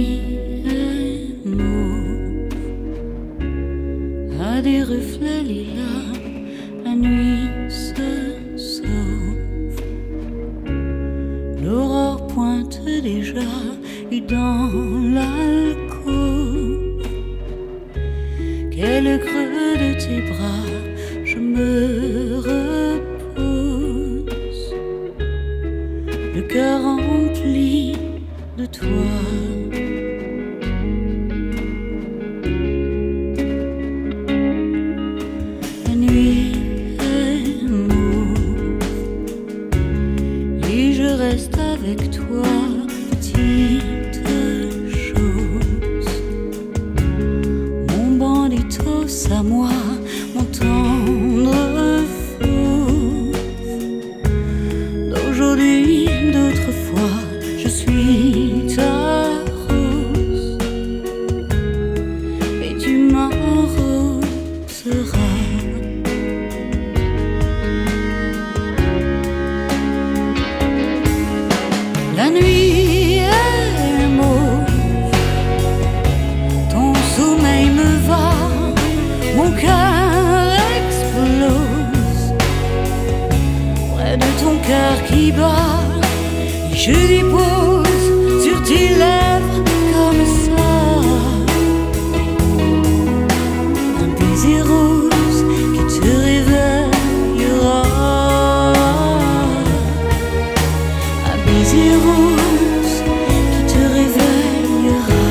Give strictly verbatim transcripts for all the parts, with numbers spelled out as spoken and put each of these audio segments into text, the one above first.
nuit est mauve, a des reflets lilas, la nuit se sauve. L'aurore pointe déjà et dans l'alcôve, quel creux de tes bras je me repose, le cœur rempli de toi. La nuit est mauve et je reste avec toi, petite chose, mon banditos à moi, mon tendre fauve. D'aujourd'hui, d'autrefois, je suis ta rose et tu m'arroseras. La nuit est mauve, ton sommeil me va, mon cœur explose près de ton cœur qui bat. Et je dépose sur tes lèvres comme ça un baiser rose qui te réveillera, un baiser rose qui te réveillera.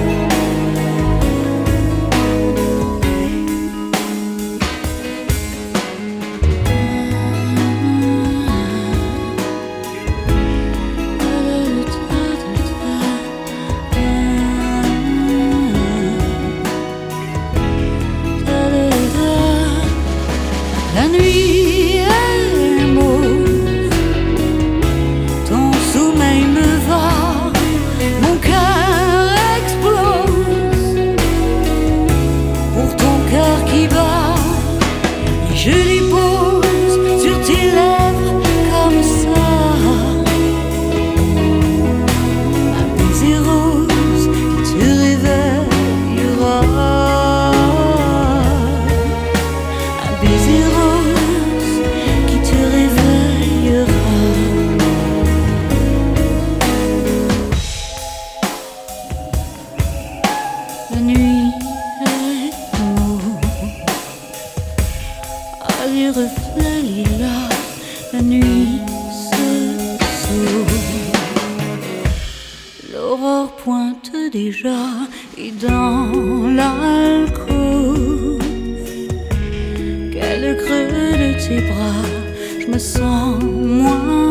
La nuit est mauve, ton sommeil me va, mon cœur explose pour ton cœur qui bat. Et je dépose sur tes lèvres comme ça un baiser rose qui te réveillera, un baiser rose qui te réveillera. La nuit est mauve, a des reflets lilas, la nuit se sauve. L'aurore pointe déjà et dans l'alcôve, quel creux de tes bras je me sens moins